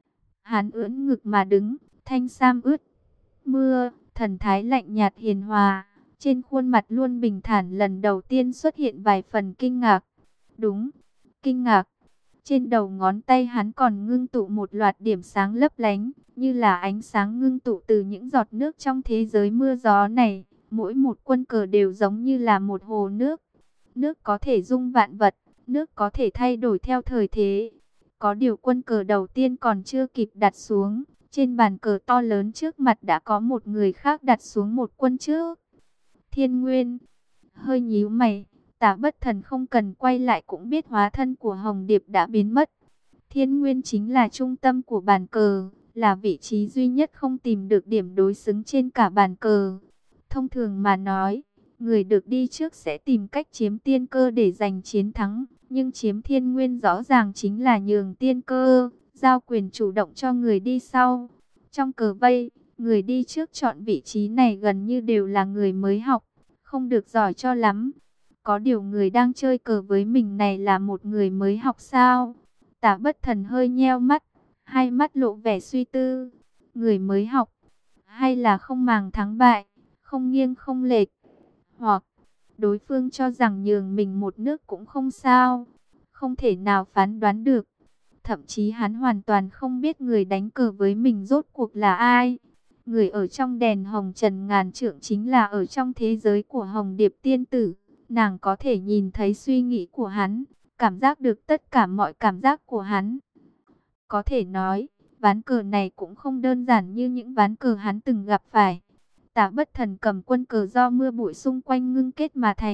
Hắn ưỡn ngực mà đứng, thanh sam ướt mưa, thần thái lạnh nhạt hiền hòa. Trên khuôn mặt luôn bình thản lần đầu tiên xuất hiện vài phần kinh ngạc. Đúng, kinh ngạc. Trên đầu ngón tay hắn còn ngưng tụ một loạt điểm sáng lấp lánh, như là ánh sáng ngưng tụ từ những giọt nước trong thế giới mưa gió này. Mỗi một quân cờ đều giống như là một hồ nước. Nước có thể dung vạn vật, nước có thể thay đổi theo thời thế. Có điều quân cờ đầu tiên còn chưa kịp đặt xuống, trên bàn cờ to lớn trước mặt đã có một người khác đặt xuống một quân trước. Thiên Nguyên hơi nhíu mày, Tạ Bất Thần không cần quay lại cũng biết hóa thân của Hồng Điệp đã biến mất. Thiên Nguyên chính là trung tâm của bàn cờ, là vị trí duy nhất không tìm được điểm đối xứng trên cả bàn cờ. Thông thường mà nói, người được đi trước sẽ tìm cách chiếm tiên cơ để giành chiến thắng, nhưng chiếm Thiên Nguyên rõ ràng chính là nhường tiên cơ, giao quyền chủ động cho người đi sau. Trong cờ vây, người đi trước chọn vị trí này gần như đều là người mới học, không được giỏi cho lắm. Có điều người đang chơi cờ với mình này là một người mới học sao? Tạ Bất Thần hơi nheo mắt, hai mắt lộ vẻ suy tư. Người mới học, hay là không màng thắng bại, không nghiêng không lệch, hoặc đối phương cho rằng nhường mình một nước cũng không sao, không thể nào phán đoán được. Thậm chí hắn hoàn toàn không biết người đánh cờ với mình rốt cuộc là ai. Người ở trong đèn hồng trần ngàn trượng chính là ở trong thế giới của Hồng Điệp tiên tử. Nàng có thể nhìn thấy suy nghĩ của hắn, cảm giác được tất cả mọi cảm giác của hắn. Có thể nói, ván cờ này cũng không đơn giản như những ván cờ hắn từng gặp phải. Tạ Bất Thần cầm quân cờ do mưa bụi xung quanh ngưng kết mà thành,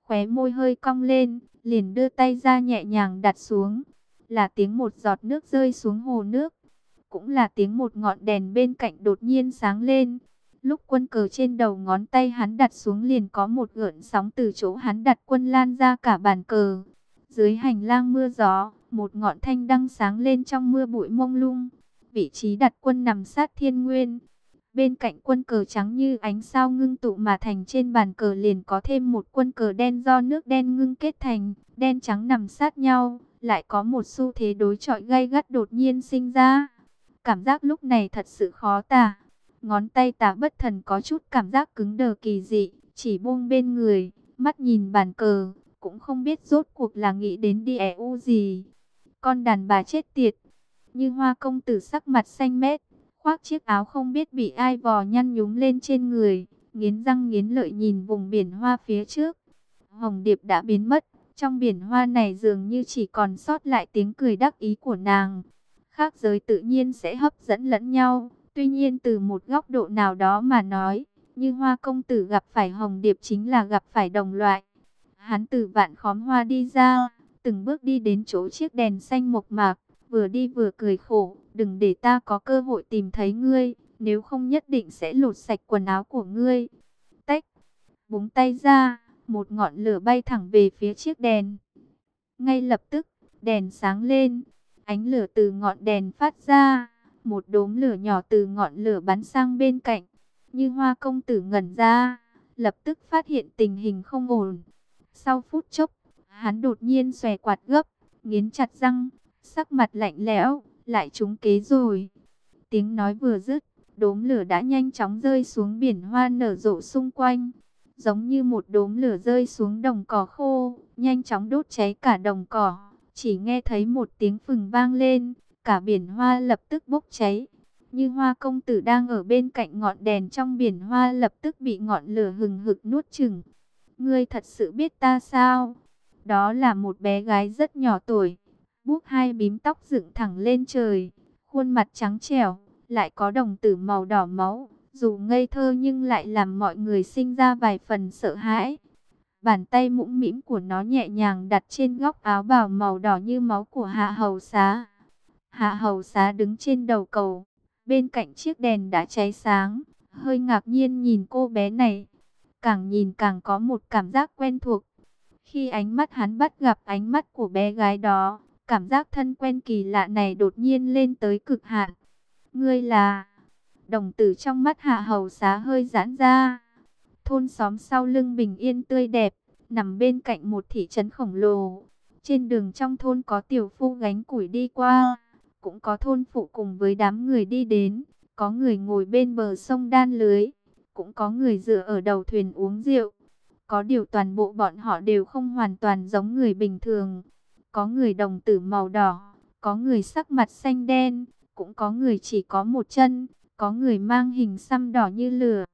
khóe môi hơi cong lên, liền đưa tay ra nhẹ nhàng đặt xuống. Là tiếng một giọt nước rơi xuống hồ nước, cũng là tiếng một ngọn đèn bên cạnh đột nhiên sáng lên. Lúc quân cờ trên đầu ngón tay hắn đặt xuống liền có một gợn sóng từ chỗ hắn đặt quân lan ra cả bàn cờ. Dưới hành lang mưa gió, một ngọn thanh đăng sáng lên trong mưa bụi mông lung. Vị trí đặt quân nằm sát thiên nguyên. Bên cạnh quân cờ trắng như ánh sao ngưng tụ mà thành, trên bàn cờ liền có thêm một quân cờ đen do nước đen ngưng kết thành, đen trắng nằm sát nhau, lại có một xu thế đối chọi gay gắt đột nhiên sinh ra. Cảm giác lúc này thật sự khó tả. Ngón tay Tả Bất Thần có chút cảm giác cứng đờ kỳ dị, chỉ buông bên người, mắt nhìn bàn cờ, cũng không biết rốt cuộc là nghĩ đến đi gì. Con đàn bà chết tiệt. Như Hoa công tử sắc mặt xanh mét, khoác chiếc áo không biết bị ai vò nhăn nhúm lên trên người, nghiến răng nghiến lợi nhìn vùng biển hoa phía trước. Hồng Điệp đã biến mất, trong biển hoa này dường như chỉ còn sót lại tiếng cười đắc ý của nàng. Khác giới tự nhiên sẽ hấp dẫn lẫn nhau, tuy nhiên từ một góc độ nào đó mà nói, Như Hoa công tử gặp phải Hồng Điệp chính là gặp phải đồng loại. Hắn từ vạn khóm hoa đi ra, từng bước đi đến chỗ chiếc đèn xanh mộc mạc, vừa đi vừa cười khổ, đừng để ta có cơ hội tìm thấy ngươi, nếu không nhất định sẽ lột sạch quần áo của ngươi. Tách, búng tay ra, một ngọn lửa bay thẳng về phía chiếc đèn. Ngay lập tức, đèn sáng lên, ánh lửa từ ngọn đèn phát ra, một đốm lửa nhỏ từ ngọn lửa bắn sang bên cạnh. Như Hoa công tử ngẩn ra, lập tức phát hiện tình hình không ổn. Sau phút chốc, hắn đột nhiên xòe quạt gấp, nghiến chặt răng, sắc mặt lạnh lẽo, lại trúng kế rồi. Tiếng nói vừa dứt, đốm lửa đã nhanh chóng rơi xuống biển hoa nở rộ xung quanh, giống như một đốm lửa rơi xuống đồng cỏ khô, nhanh chóng đốt cháy cả đồng cỏ. Chỉ nghe thấy một tiếng phừng vang lên, cả biển hoa lập tức bốc cháy. Như Hoa công tử đang ở bên cạnh ngọn đèn trong biển hoa lập tức bị ngọn lửa hừng hực nuốt chửng. Ngươi thật sự biết ta sao? Đó là một bé gái rất nhỏ tuổi, buốc hai bím tóc dựng thẳng lên trời, khuôn mặt trắng trẻo, lại có đồng tử màu đỏ máu, dù ngây thơ nhưng lại làm mọi người sinh ra vài phần sợ hãi. Bàn tay mũm mĩm của nó nhẹ nhàng đặt trên góc áo bào màu đỏ như máu của Hạ Hầu Xá. Hạ Hầu Xá đứng trên đầu cầu, bên cạnh chiếc đèn đã cháy sáng, hơi ngạc nhiên nhìn cô bé này. Càng nhìn càng có một cảm giác quen thuộc. Khi ánh mắt hắn bắt gặp ánh mắt của bé gái đó, cảm giác thân quen kỳ lạ này đột nhiên lên tới cực hạn. Ngươi là... Đồng tử trong mắt Hạ Hầu Xá hơi giãn ra. Thôn xóm sau lưng bình yên tươi đẹp, nằm bên cạnh một thị trấn khổng lồ. Trên đường trong thôn có tiểu phu gánh củi đi qua, cũng có thôn phụ cùng với đám người đi đến, có người ngồi bên bờ sông đan lưới, cũng có người dựa ở đầu thuyền uống rượu. Có điều toàn bộ bọn họ đều không hoàn toàn giống người bình thường. Có người đồng tử màu đỏ, có người sắc mặt xanh đen, cũng có người chỉ có một chân, có người mang hình xăm đỏ như lửa.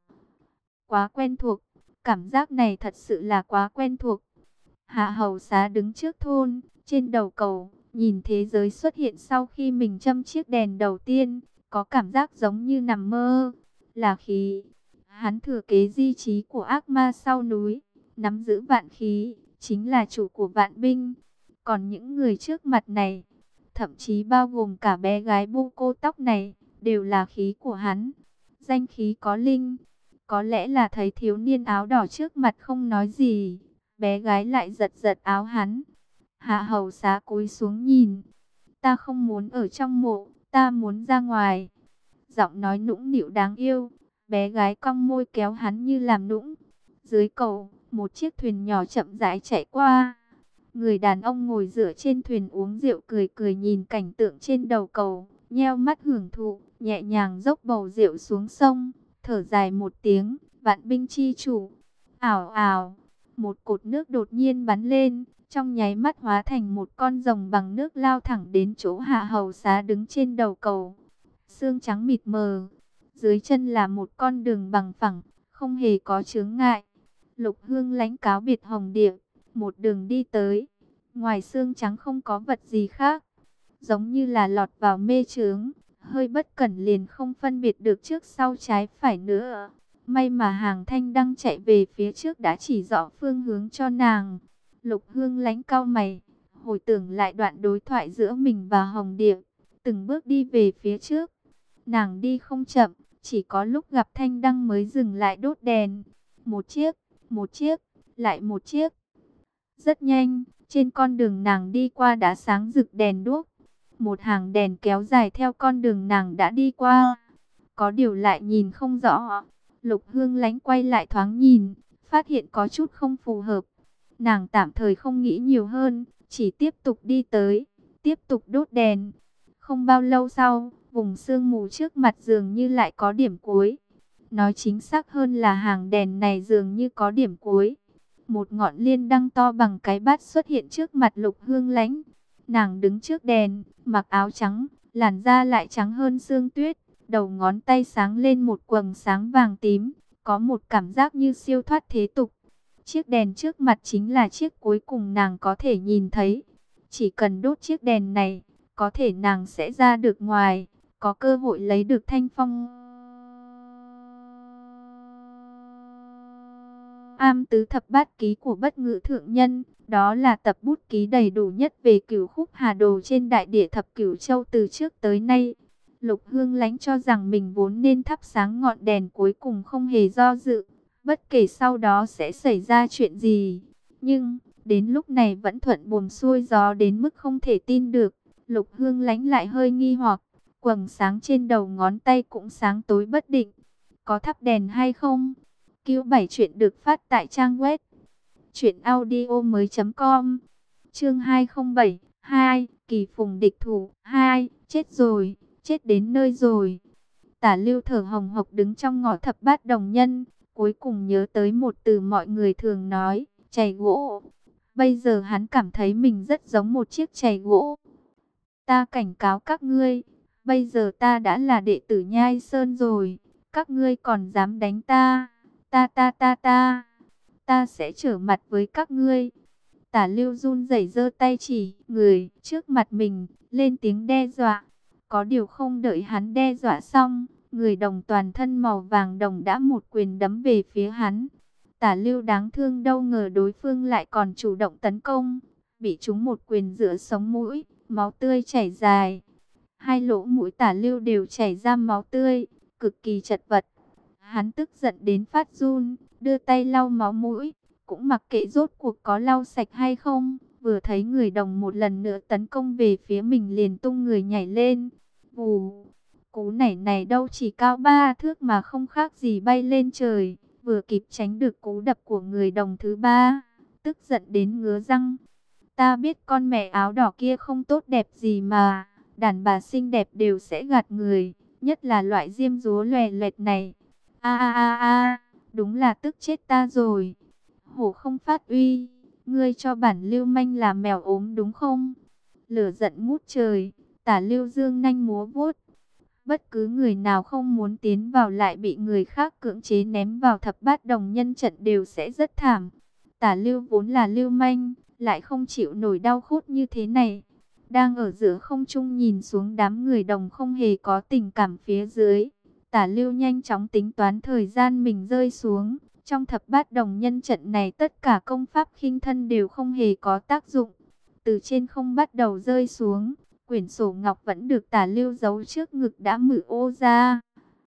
Quá quen thuộc, cảm giác này thật sự là quá quen thuộc. Hạ Hầu Xá đứng trước thôn, trên đầu cầu, nhìn thế giới xuất hiện sau khi mình châm chiếc đèn đầu tiên, có cảm giác giống như nằm mơ, là khí. Hắn thừa kế di trí của ác ma sau núi, nắm giữ vạn khí, chính là chủ của vạn binh. Còn những người trước mặt này, thậm chí bao gồm cả bé gái bu cô tóc này, đều là khí của hắn. Danh khí có linh. Có lẽ là thấy thiếu niên áo đỏ trước mặt không nói gì, bé gái lại giật giật áo hắn. Hạ Hầu Xá cúi xuống nhìn. Ta không muốn ở trong mộ, ta muốn ra ngoài. Giọng nói nũng nịu đáng yêu. Bé gái cong môi kéo hắn như làm nũng. Dưới cầu, một chiếc thuyền nhỏ chậm rãi chạy qua. Người đàn ông ngồi dựa trên thuyền uống rượu cười cười nhìn cảnh tượng trên đầu cầu, nheo mắt hưởng thụ, nhẹ nhàng dốc bầu rượu xuống sông, thở dài một tiếng, vạn binh chi chủ. Ảo ảo, một cột nước đột nhiên bắn lên, trong nháy mắt hóa thành một con rồng bằng nước lao thẳng đến chỗ Hạ Hầu Xá đứng trên đầu cầu. Sương trắng mịt mờ, dưới chân là một con đường bằng phẳng, không hề có chướng ngại. Lục Hương lãnh cáo biệt Hồng Điệp, một đường đi tới, ngoài xương trắng không có vật gì khác, giống như là lọt vào mê chướng, hơi bất cẩn liền không phân biệt được trước sau trái phải nữa. May mà Hàng Thanh đang chạy về phía trước đã chỉ rõ phương hướng cho nàng. Lục Hương Lánh cau mày, hồi tưởng lại đoạn đối thoại giữa mình và Hồng Điệp, từng bước đi về phía trước. Nàng đi không chậm, chỉ có lúc gặp Thanh Đăng mới dừng lại đốt đèn. Một chiếc, lại một chiếc. Rất nhanh, trên con đường nàng đi qua đã sáng rực đèn đuốc. Một hàng đèn kéo dài theo con đường nàng đã đi qua. Có điều lại nhìn không rõ. Lục Hương Lánh quay lại thoáng nhìn, phát hiện có chút không phù hợp. Nàng tạm thời không nghĩ nhiều hơn, chỉ tiếp tục đi tới, tiếp tục đốt đèn. Không bao lâu sau, vùng sương mù trước mặt dường như lại có điểm cuối. Nói chính xác hơn là hàng đèn này dường như có điểm cuối. Một ngọn liên đăng to bằng cái bát xuất hiện trước mặt Lục Hương Lánh. Nàng đứng trước đèn, mặc áo trắng, làn da lại trắng hơn sương tuyết. Đầu ngón tay sáng lên một quầng sáng vàng tím, có một cảm giác như siêu thoát thế tục. Chiếc đèn trước mặt chính là chiếc cuối cùng nàng có thể nhìn thấy. Chỉ cần đốt chiếc đèn này, có thể nàng sẽ ra được ngoài, có cơ hội lấy được thanh phong. Am tứ thập bát ký của Bất Ngự Thượng Nhân, đó là tập bút ký đầy đủ nhất về cửu khúc hà đồ trên đại địa thập cửu châu từ trước tới nay. Lục Hương Lánh cho rằng mình vốn nên thắp sáng ngọn đèn cuối cùng không hề do dự, bất kể sau đó sẽ xảy ra chuyện gì. Nhưng, đến lúc này vẫn thuận buồm xuôi gió đến mức không thể tin được. Lục Hương Lánh lại hơi nghi hoặc, quầng sáng trên đầu ngón tay cũng sáng tối bất định. Có thắp đèn hay không? Q7 chuyện được phát tại trang web truyệnaudiomoi.com. Chương 207, 2, Kỳ Phùng địch thủ 2, chết rồi, chết đến nơi rồi. Tả Lưu thở hồng hộc đứng trong ngõ thập bát đồng nhân, cuối cùng nhớ tới một từ mọi người thường nói, chày gỗ. Bây giờ hắn cảm thấy mình rất giống một chiếc chày gỗ. Ta cảnh cáo các ngươi, bây giờ ta đã là đệ tử Nhai Sơn rồi, các ngươi còn dám đánh ta, ta sẽ trở mặt với các ngươi. Tả Lưu run rẩy giơ tay chỉ người trước mặt mình, lên tiếng đe dọa. Có điều không đợi hắn đe dọa xong, người đồng toàn thân màu vàng đồng đã một quyền đấm về phía hắn. Tả Lưu đáng thương đâu ngờ đối phương lại còn chủ động tấn công, bị trúng một quyền giữa sống mũi, máu tươi chảy dài. Hai lỗ mũi Tả Lưu đều chảy ra máu tươi, cực kỳ chật vật. Hắn tức giận đến phát run, đưa tay lau máu mũi, cũng mặc kệ rốt cuộc có lau sạch hay không. Vừa thấy người đồng một lần nữa tấn công về phía mình liền tung người nhảy lên. Vù, cú nảy này đâu chỉ cao 3 thước mà không khác gì bay lên trời. Vừa kịp tránh được cú đập của người đồng thứ ba, tức giận đến ngứa răng. Ta biết con mẹ áo đỏ kia không tốt đẹp gì mà, đàn bà xinh đẹp đều sẽ gạt người, nhất là loại diêm dúa lòe loẹt này. Đúng là tức chết ta rồi. Hổ không phát uy, ngươi cho bản lưu manh là mèo ốm đúng không? Lửa giận ngút trời, Tả Lưu dương nhanh múa vuốt. Bất cứ người nào không muốn tiến vào lại bị người khác cưỡng chế ném vào thập bát đồng nhân trận đều sẽ rất thảm. Tả Lưu vốn là lưu manh, lại không chịu nổi đau khốt như thế này. Đang ở giữa không trung nhìn xuống đám người đồng không hề có tình cảm phía dưới. Tả Lưu nhanh chóng tính toán thời gian mình rơi xuống. Trong thập bát đồng nhân trận này tất cả công pháp khinh thân đều không hề có tác dụng. Từ trên không bắt đầu rơi xuống, quyển sổ ngọc vẫn được Tả Lưu giấu trước ngực đã mở ô ra.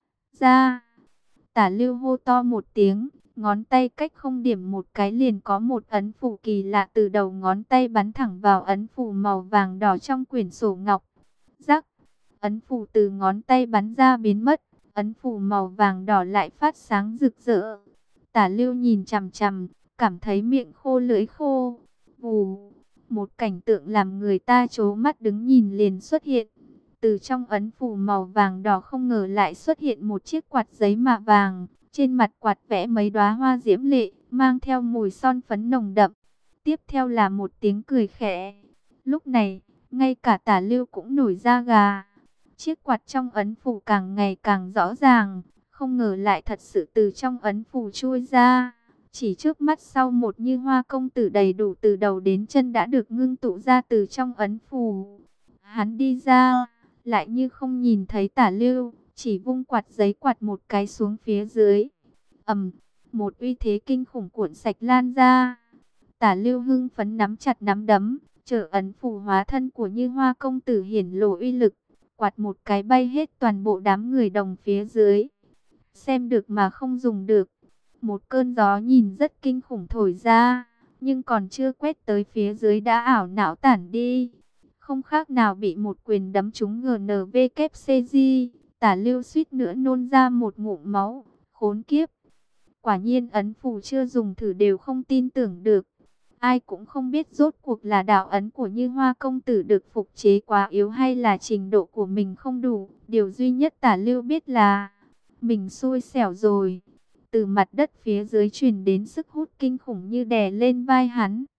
Tả Lưu hô to một tiếng, ngón tay cách không điểm một cái liền có một ấn phù kỳ lạ từ đầu ngón tay bắn thẳng vào ấn phù màu vàng đỏ trong quyển sổ ngọc. Rắc, ấn phù từ ngón tay bắn ra biến mất, ấn phù màu vàng đỏ lại phát sáng rực rỡ. Tả Lưu nhìn chằm chằm, cảm thấy miệng khô lưỡi khô. Vù, một cảnh tượng làm người ta trố mắt đứng nhìn liền xuất hiện. Từ trong ấn phù màu vàng đỏ không ngờ lại xuất hiện một chiếc quạt giấy mạ vàng. Trên mặt quạt vẽ mấy đóa hoa diễm lệ, mang theo mùi son phấn nồng đậm. Tiếp theo là một tiếng cười khẽ. Lúc này, ngay cả Tả Lưu cũng nổi da gà. Chiếc quạt trong ấn phù càng ngày càng rõ ràng. Không ngờ lại thật sự từ trong ấn phù chui ra. Chỉ trước mắt sau một như hoa công tử đầy đủ từ đầu đến chân đã được ngưng tụ ra từ trong ấn phù. Hắn đi ra, lại như không nhìn thấy Tả Lưu, chỉ vung quạt giấy quạt một cái xuống phía dưới. ầm, một uy thế kinh khủng cuộn sạch lan ra. Tả Lưu hưng phấn nắm chặt nắm đấm, chờ ấn phù hóa thân của Như Hoa công tử hiển lộ uy lực, quạt một cái bay hết toàn bộ đám người đồng phía dưới. Xem được mà không dùng được. Một cơn gió nhìn rất kinh khủng thổi ra, nhưng còn chưa quét tới phía dưới đã ảo não tản đi. Không khác nào bị một quyền đấm trúng GNVKCG. Tả Lưu suýt nữa nôn ra một ngụm máu. Khốn kiếp. Quả nhiên ấn phù chưa dùng thử đều không tin tưởng được. Ai cũng không biết rốt cuộc là đạo ấn của Như Hoa công tử được phục chế quá yếu hay là trình độ của mình không đủ. Điều duy nhất Tả Lưu biết là mình xui xẻo rồi. Từ mặt đất phía dưới truyền đến sức hút kinh khủng như đè lên vai hắn.